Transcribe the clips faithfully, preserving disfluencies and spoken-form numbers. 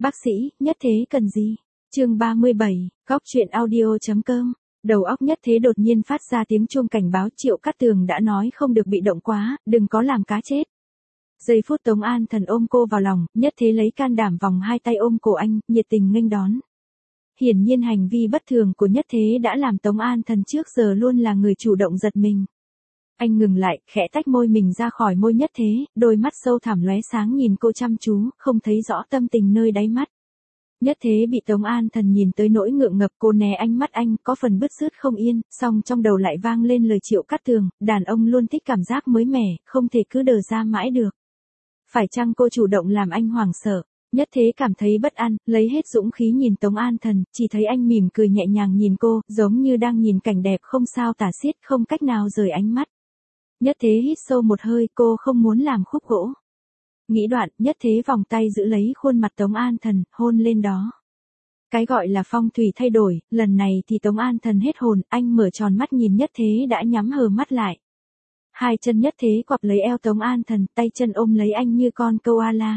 Bác sĩ, Nhất Thế cần gì? Chương ba mươi bảy, góc truyện audio.com. Đầu óc Nhất Thế đột nhiên phát ra tiếng chuông cảnh báo. Triệu Cát Tường đã nói không được bị động quá, đừng có làm cá chết. Giây phút Tống An Thần ôm cô vào lòng, Nhất Thế lấy can đảm vòng hai tay ôm cổ anh, nhiệt tình nghênh đón. Hiển nhiên hành vi bất thường của Nhất Thế đã làm Tống An Thần trước giờ luôn là người chủ động giật mình. Anh ngừng lại, khẽ tách môi mình ra khỏi môi Nhất Thế, đôi mắt sâu thẳm lóe sáng nhìn cô chăm chú, không thấy rõ tâm tình nơi đáy mắt. Nhất Thế bị Tống An Thần nhìn tới nỗi ngượng ngập, cô né ánh mắt anh, có phần bứt rứt không yên, song trong đầu lại vang lên lời Triệu Cát Tường, đàn ông luôn thích cảm giác mới mẻ, không thể cứ đờ ra mãi được. Phải chăng cô chủ động làm anh hoảng sợ? Nhất Thế cảm thấy bất an, lấy hết dũng khí nhìn Tống An Thần, chỉ thấy anh mỉm cười nhẹ nhàng nhìn cô, giống như đang nhìn cảnh đẹp không sao tả xiết, không cách nào rời ánh mắt. Nhất Thế hít sâu một hơi, cô không muốn làm khúc gỗ. Nghĩ đoạn, Nhất Thế vòng tay giữ lấy khuôn mặt Tống An Thần, hôn lên đó. Cái gọi là phong thủy thay đổi, lần này thì Tống An Thần hết hồn, anh mở tròn mắt nhìn Nhất Thế đã nhắm hờ mắt lại. Hai chân Nhất Thế quặp lấy eo Tống An Thần, tay chân ôm lấy anh như con koala.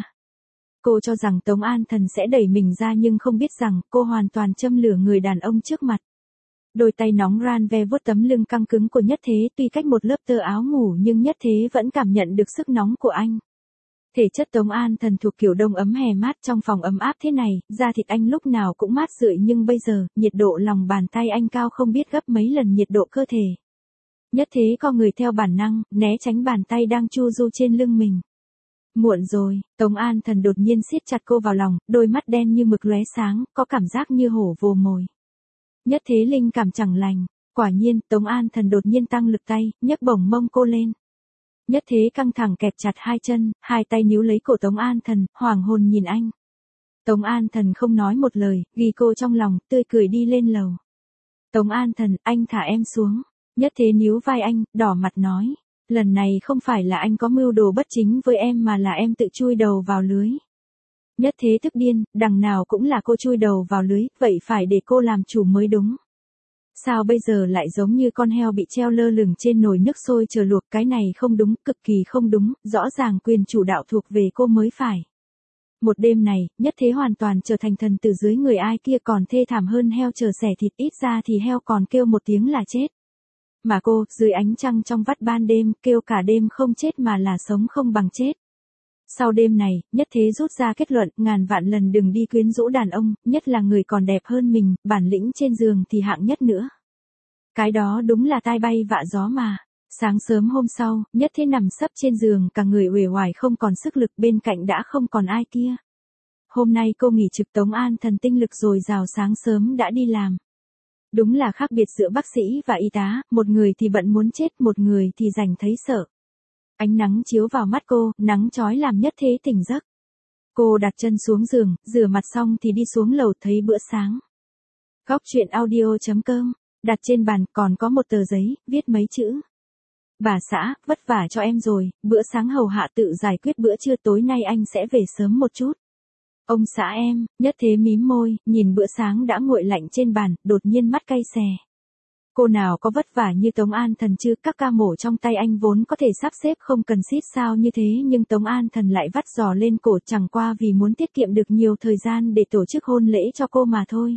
Cô cho rằng Tống An Thần sẽ đẩy mình ra nhưng không biết rằng cô hoàn toàn châm lửa người đàn ông trước mặt. Đôi tay nóng ran ve vuốt tấm lưng căng cứng của Nhất Thế, tuy cách một lớp tơ áo ngủ nhưng Nhất Thế vẫn cảm nhận được sức nóng của anh. Thể chất Tống An Thần thuộc kiểu đông ấm hè mát, trong phòng ấm áp thế này, da thịt anh lúc nào cũng mát rượi nhưng bây giờ, nhiệt độ lòng bàn tay anh cao không biết gấp mấy lần nhiệt độ cơ thể. Nhất Thế co người theo bản năng, né tránh bàn tay đang chu du trên lưng mình. Muộn rồi, Tống An Thần đột nhiên siết chặt cô vào lòng, đôi mắt đen như mực lóe sáng, có cảm giác như hổ vồ mồi. Nhất Thế linh cảm chẳng lành, quả nhiên, Tống An Thần đột nhiên tăng lực tay, nhấc bổng mông cô lên. Nhất Thế căng thẳng kẹp chặt hai chân, hai tay níu lấy cổ Tống An Thần, hoảng hồn nhìn anh. Tống An Thần không nói một lời, ghi cô trong lòng, tươi cười đi lên lầu. Tống An Thần, anh thả em xuống. Nhất Thế níu vai anh, đỏ mặt nói. Lần này không phải là anh có mưu đồ bất chính với em mà là em tự chui đầu vào lưới. Nhất Thế tức điên, đằng nào cũng là cô chui đầu vào lưới, vậy phải để cô làm chủ mới đúng. Sao bây giờ lại giống như con heo bị treo lơ lửng trên nồi nước sôi chờ luộc, cái này không đúng, cực kỳ không đúng, rõ ràng quyền chủ đạo thuộc về cô mới phải. Một đêm này, Nhất Thế hoàn toàn trở thành thần tử dưới người ai kia, còn thê thảm hơn heo chờ xẻ thịt, ít ra thì heo còn kêu một tiếng là chết. Mà cô, dưới ánh trăng trong vắt ban đêm, kêu cả đêm không chết mà là sống không bằng chết. Sau đêm này, Nhất Thế rút ra kết luận, ngàn vạn lần đừng đi quyến rũ đàn ông, nhất là người còn đẹp hơn mình, bản lĩnh trên giường thì hạng nhất nữa. Cái đó đúng là tai bay vạ gió mà. Sáng sớm hôm sau, Nhất Thế nằm sấp trên giường, cả người uể oải không còn sức lực, bên cạnh đã không còn ai kia. Hôm nay cô nghỉ trực, Tống An Thần tinh lực dồi dào sáng sớm đã đi làm. Đúng là khác biệt giữa bác sĩ và y tá, một người thì bận muốn chết, một người thì rảnh thấy sợ. Ánh nắng chiếu vào mắt cô, nắng chói làm Nhất Thế tỉnh giấc. Cô đặt chân xuống giường, rửa mặt xong thì đi xuống lầu thấy bữa sáng. Góc truyện audio.com, đặt trên bàn còn có một tờ giấy, viết mấy chữ. Bà xã, vất vả cho em rồi, bữa sáng hầu hạ tự giải quyết, bữa trưa tối nay anh sẽ về sớm một chút. Ông xã em, Nhất Thế mím môi, nhìn bữa sáng đã nguội lạnh trên bàn, đột nhiên mắt cay xè. Cô nào có vất vả như Tống An Thần chứ, các ca mổ trong tay anh vốn có thể sắp xếp không cần xít sao như thế nhưng Tống An Thần lại vắt giò lên cổ, chẳng qua vì muốn tiết kiệm được nhiều thời gian để tổ chức hôn lễ cho cô mà thôi.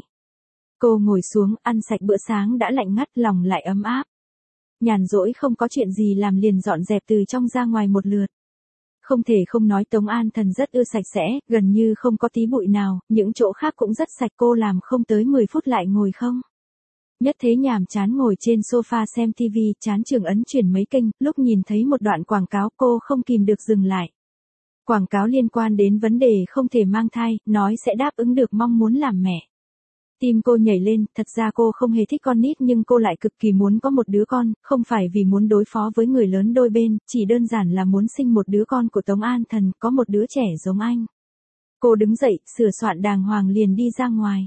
Cô ngồi xuống, ăn sạch bữa sáng đã lạnh ngắt, lòng lại ấm áp. Nhàn rỗi không có chuyện gì làm liền dọn dẹp từ trong ra ngoài một lượt. Không thể không nói Tống An Thần rất ưa sạch sẽ, gần như không có tí bụi nào, những chỗ khác cũng rất sạch, cô làm không tới mười phút lại ngồi không. Nhất Thế nhàm chán ngồi trên sofa xem tivi, chán chường ấn chuyển mấy kênh, lúc nhìn thấy một đoạn quảng cáo cô không kìm được dừng lại. Quảng cáo liên quan đến vấn đề không thể mang thai, nói sẽ đáp ứng được mong muốn làm mẹ. Tim cô nhảy lên, thật ra cô không hề thích con nít nhưng cô lại cực kỳ muốn có một đứa con, không phải vì muốn đối phó với người lớn đôi bên, chỉ đơn giản là muốn sinh một đứa con của Tống An Thần, có một đứa trẻ giống anh. Cô đứng dậy, sửa soạn đàng hoàng liền đi ra ngoài.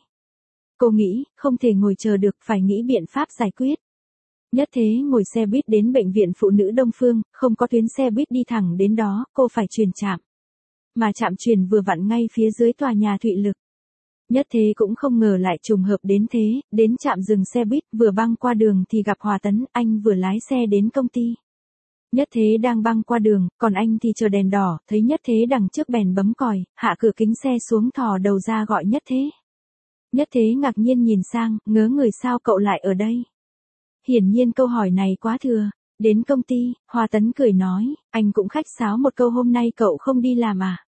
Cô nghĩ, không thể ngồi chờ được, phải nghĩ biện pháp giải quyết. Nhất Thế ngồi xe buýt đến bệnh viện phụ nữ Đông Phương, không có tuyến xe buýt đi thẳng đến đó, cô phải chuyển trạm. Mà trạm chuyển vừa vặn ngay phía dưới tòa nhà Thụy Lực. Nhất Thế cũng không ngờ lại trùng hợp đến thế, đến trạm dừng xe buýt, vừa băng qua đường thì gặp Hòa Tấn, anh vừa lái xe đến công ty. Nhất Thế đang băng qua đường, còn anh thì chờ đèn đỏ, thấy Nhất Thế đằng trước bèn bấm còi, hạ cửa kính xe xuống thò đầu ra gọi Nhất Thế. Nhất Thế ngạc nhiên nhìn sang, ngớ người sao cậu lại ở đây. Hiển nhiên câu hỏi này quá thừa. Đến công ty, Hoa Tấn cười nói, anh cũng khách sáo một câu hôm nay cậu không đi làm à?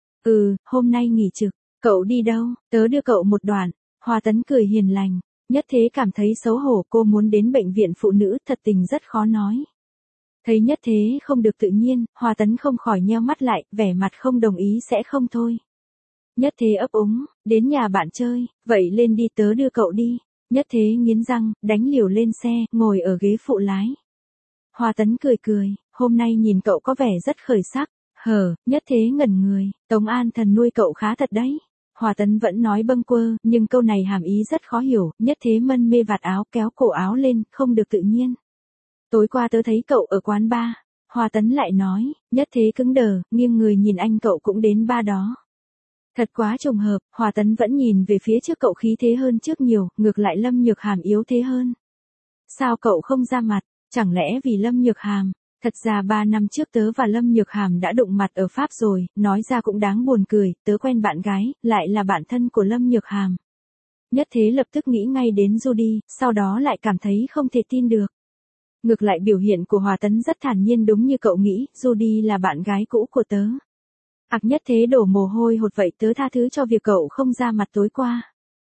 Ừ, hôm nay nghỉ trực, cậu đi đâu, tớ đưa cậu một đoạn. Hoa Tấn cười hiền lành, Nhất Thế cảm thấy xấu hổ, cô muốn đến bệnh viện phụ nữ, thật tình rất khó nói. Thấy Nhất Thế không được tự nhiên, Hoa Tấn không khỏi nheo mắt lại, vẻ mặt không đồng ý sẽ không thôi. Nhất Thế ấp úng, đến nhà bạn chơi, vậy lên đi tớ đưa cậu đi. Nhất Thế nghiến răng, đánh liều lên xe, ngồi ở ghế phụ lái. Hoa Tấn cười cười, hôm nay nhìn cậu có vẻ rất khởi sắc. Hờ, Nhất Thế ngẩn người, Tống An Thần nuôi cậu khá thật đấy. Hoa Tấn vẫn nói bâng quơ, nhưng câu này hàm ý rất khó hiểu. Nhất Thế mân mê vạt áo, kéo cổ áo lên, không được tự nhiên. Tối qua tớ thấy cậu ở quán bar. Hoa Tấn lại nói, Nhất Thế cứng đờ, nghiêng người nhìn anh, cậu cũng đến bar đó. Thật quá trùng hợp, Hoa Tấn vẫn nhìn về phía trước, cậu khí thế hơn trước nhiều, ngược lại Lâm Nhược Hàm yếu thế hơn. Sao cậu không ra mặt, chẳng lẽ vì Lâm Nhược Hàm? Thật ra ba năm trước tớ và Lâm Nhược Hàm đã đụng mặt ở Pháp rồi, nói ra cũng đáng buồn cười, tớ quen bạn gái, lại là bạn thân của Lâm Nhược Hàm. Nhất Thế lập tức nghĩ ngay đến Judy, sau đó lại cảm thấy không thể tin được. Ngược lại biểu hiện của Hoa Tấn rất thản nhiên, đúng như cậu nghĩ, Judy là bạn gái cũ của tớ. Ặc Nhất Thế đổ mồ hôi hột, vậy tớ tha thứ cho việc cậu không ra mặt tối qua.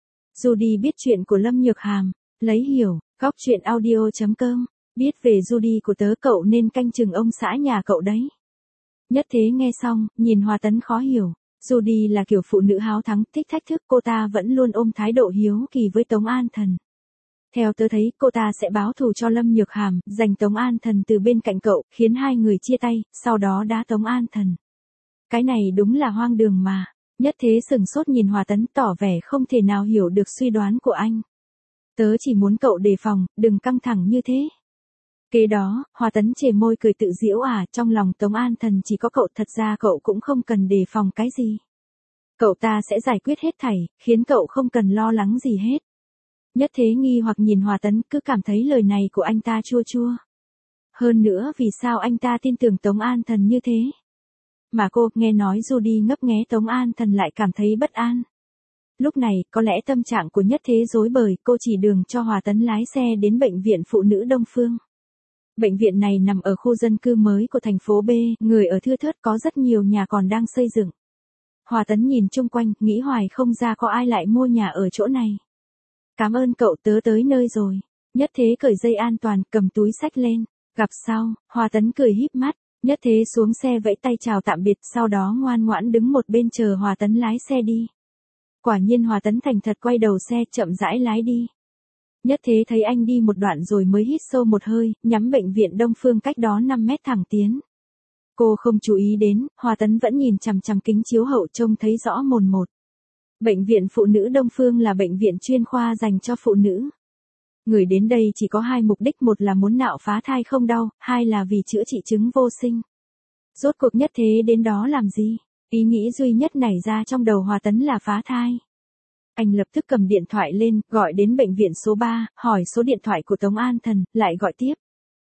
Judy biết chuyện của Lâm Nhược Hàm, lấy hiểu, góc truyện audio chấm com. Biết về Judy của tớ cậu nên canh chừng ông xã nhà cậu đấy. Nhất Thế nghe xong, nhìn Hoa Tấn khó hiểu. Judy là kiểu phụ nữ háo thắng, thích thách thức, cô ta vẫn luôn ôm thái độ hiếu kỳ với Tống An Thần. Theo tớ thấy, cô ta sẽ báo thù cho Lâm Nhược Hàm, giành Tống An Thần từ bên cạnh cậu, khiến hai người chia tay, sau đó đá Tống An Thần. Cái này đúng là hoang đường mà. Nhất Thế sừng sốt nhìn Hoa Tấn, tỏ vẻ không thể nào hiểu được suy đoán của anh. Tớ chỉ muốn cậu đề phòng, đừng căng thẳng như thế. Kế đó, Hoa Tấn chề môi cười tự giễu, à, trong lòng Tống An Thần chỉ có cậu, thật ra cậu cũng không cần đề phòng cái gì. Cậu ta sẽ giải quyết hết thảy, khiến cậu không cần lo lắng gì hết. Nhất Thế nghi hoặc nhìn Hoa Tấn, cứ cảm thấy lời này của anh ta chua chua. Hơn nữa, vì sao anh ta tin tưởng Tống An Thần như thế? Mà cô, nghe nói Judy ngấp nghé Tống An Thần lại cảm thấy bất an. Lúc này, có lẽ tâm trạng của Nhất Thế rối bời, cô chỉ đường cho Hoa Tấn lái xe đến bệnh viện phụ nữ Đông Phương. Bệnh viện này nằm ở khu dân cư mới của thành phố B, người ở thưa thớt, có rất nhiều nhà còn đang xây dựng. Hoa Tấn nhìn chung quanh, nghĩ hoài không ra có ai lại mua nhà ở chỗ này. Cảm ơn cậu, tớ tới nơi rồi. Nhất Thế cởi dây an toàn, cầm túi xách lên. Gặp sau, Hoa Tấn cười híp mắt. Nhất Thế xuống xe vẫy tay chào tạm biệt, sau đó ngoan ngoãn đứng một bên chờ Hoa Tấn lái xe đi. Quả nhiên Hoa Tấn thành thật quay đầu xe, chậm rãi lái đi. Nhất Thế thấy anh đi một đoạn rồi mới hít sâu một hơi, nhắm bệnh viện Đông Phương cách đó năm mét thẳng tiến. Cô không chú ý đến, Hoa Tấn vẫn nhìn chằm chằm kính chiếu hậu, trông thấy rõ mồn một. Bệnh viện phụ nữ Đông Phương là bệnh viện chuyên khoa dành cho phụ nữ. Người đến đây chỉ có hai mục đích, một là muốn nạo phá thai không đau, hai là vì chữa trị chứng vô sinh. Rốt cuộc Nhất Thế đến đó làm gì? Ý nghĩ duy nhất nảy ra trong đầu Hoa Tấn là phá thai. Anh lập tức cầm điện thoại lên, gọi đến bệnh viện số ba, hỏi số điện thoại của Tống An Thần, lại gọi tiếp.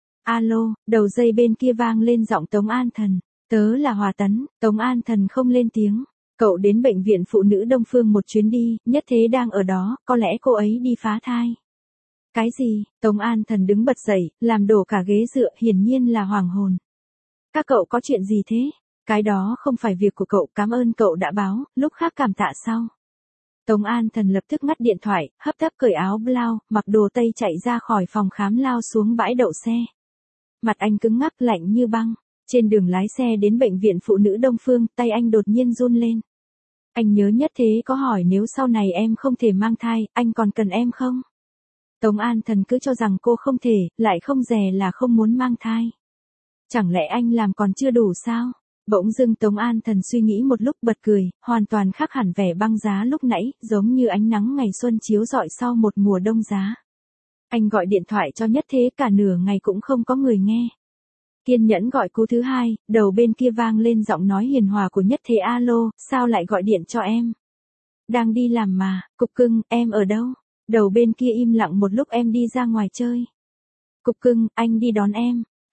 Alo, đầu dây bên kia vang lên giọng Tống An Thần. Tớ là Hoa Tấn. Tống An Thần không lên tiếng. Cậu đến bệnh viện phụ nữ Đông Phương một chuyến đi, Nhất Thế đang ở đó, có lẽ cô ấy đi phá thai. Cái gì? Tống An Thần đứng bật dậy, làm đổ cả ghế dựa, hiển nhiên là hoảng hồn. Các cậu có chuyện gì thế? Cái đó không phải việc của cậu, cảm ơn cậu đã báo, lúc khác cảm tạ sau. Tống An Thần lập tức ngắt điện thoại, hấp tấp cởi áo blau, mặc đồ tây chạy ra khỏi phòng khám, lao xuống bãi đậu xe. Mặt anh cứng ngắc, lạnh như băng. Trên đường lái xe đến bệnh viện phụ nữ Đông Phương, tay anh đột nhiên run lên. Anh nhớ Nhất Thế có hỏi nếu sau này em không thể mang thai, anh còn cần em không? Tống An Thần cứ cho rằng cô không thể, lại không dè là không muốn mang thai. Chẳng lẽ anh làm còn chưa đủ sao? Bỗng dưng Tống An Thần suy nghĩ một lúc, bật cười, hoàn toàn khác hẳn vẻ băng giá lúc nãy, giống như ánh nắng ngày xuân chiếu rọi sau một mùa đông giá. Anh gọi điện thoại cho Nhất Thế cả nửa ngày cũng không có người nghe. Kiên nhẫn gọi cú thứ hai, đầu bên kia vang lên giọng nói hiền hòa của Nhất Thế. Alo, sao lại gọi điện cho em? Đang đi làm mà, cục cưng, em ở đâu? Đầu bên kia im lặng một lúc, em đi ra ngoài chơi. Cục cưng, anh đi đón em.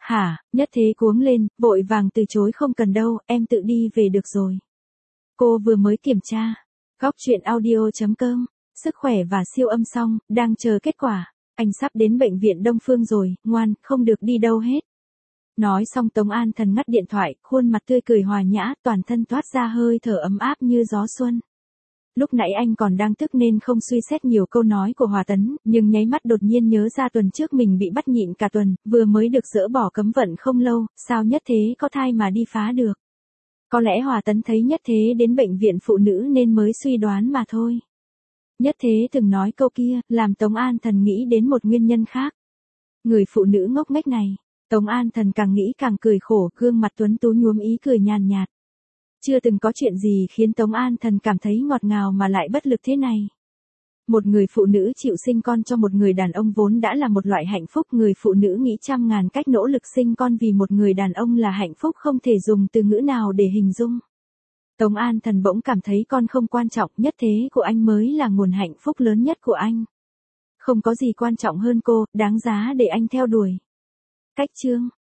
Hả, Nhất Thế cuống lên, vội vàng từ chối không cần đâu, em tự đi về được rồi. Cô vừa mới kiểm tra. Góc truyện audio chấm com, sức khỏe và siêu âm xong, đang chờ kết quả. Anh sắp đến bệnh viện Đông Phương rồi, ngoan, không được đi đâu hết. Nói xong Tống An Thần ngắt điện thoại, khuôn mặt tươi cười hòa nhã, toàn thân toát ra hơi thở ấm áp như gió xuân. Lúc nãy anh còn đang tức nên không suy xét nhiều câu nói của Hòa Tấn, nhưng nháy mắt đột nhiên nhớ ra tuần trước mình bị bắt nhịn cả tuần, vừa mới được dỡ bỏ cấm vận không lâu, sao Nhất Thế có thai mà đi phá được. Có lẽ Hòa Tấn thấy Nhất Thế đến bệnh viện phụ nữ nên mới suy đoán mà thôi. Nhất Thế từng nói câu kia, làm Tống An Thần nghĩ đến một nguyên nhân khác. Người phụ nữ ngốc nghếch này. Tống An Thần càng nghĩ càng cười khổ, gương mặt tuấn tú nhuốm ý cười nhàn nhạt. Chưa từng có chuyện gì khiến Tống An Thần cảm thấy ngọt ngào mà lại bất lực thế này. Một người phụ nữ chịu sinh con cho một người đàn ông vốn đã là một loại hạnh phúc, người phụ nữ nghĩ trăm ngàn cách nỗ lực sinh con vì một người đàn ông là hạnh phúc không thể dùng từ ngữ nào để hình dung. Tống An Thần bỗng cảm thấy con không quan trọng, Nhất Thế của anh mới là nguồn hạnh phúc lớn nhất của anh. Không có gì quan trọng hơn cô, đáng giá để anh theo đuổi. Cách chương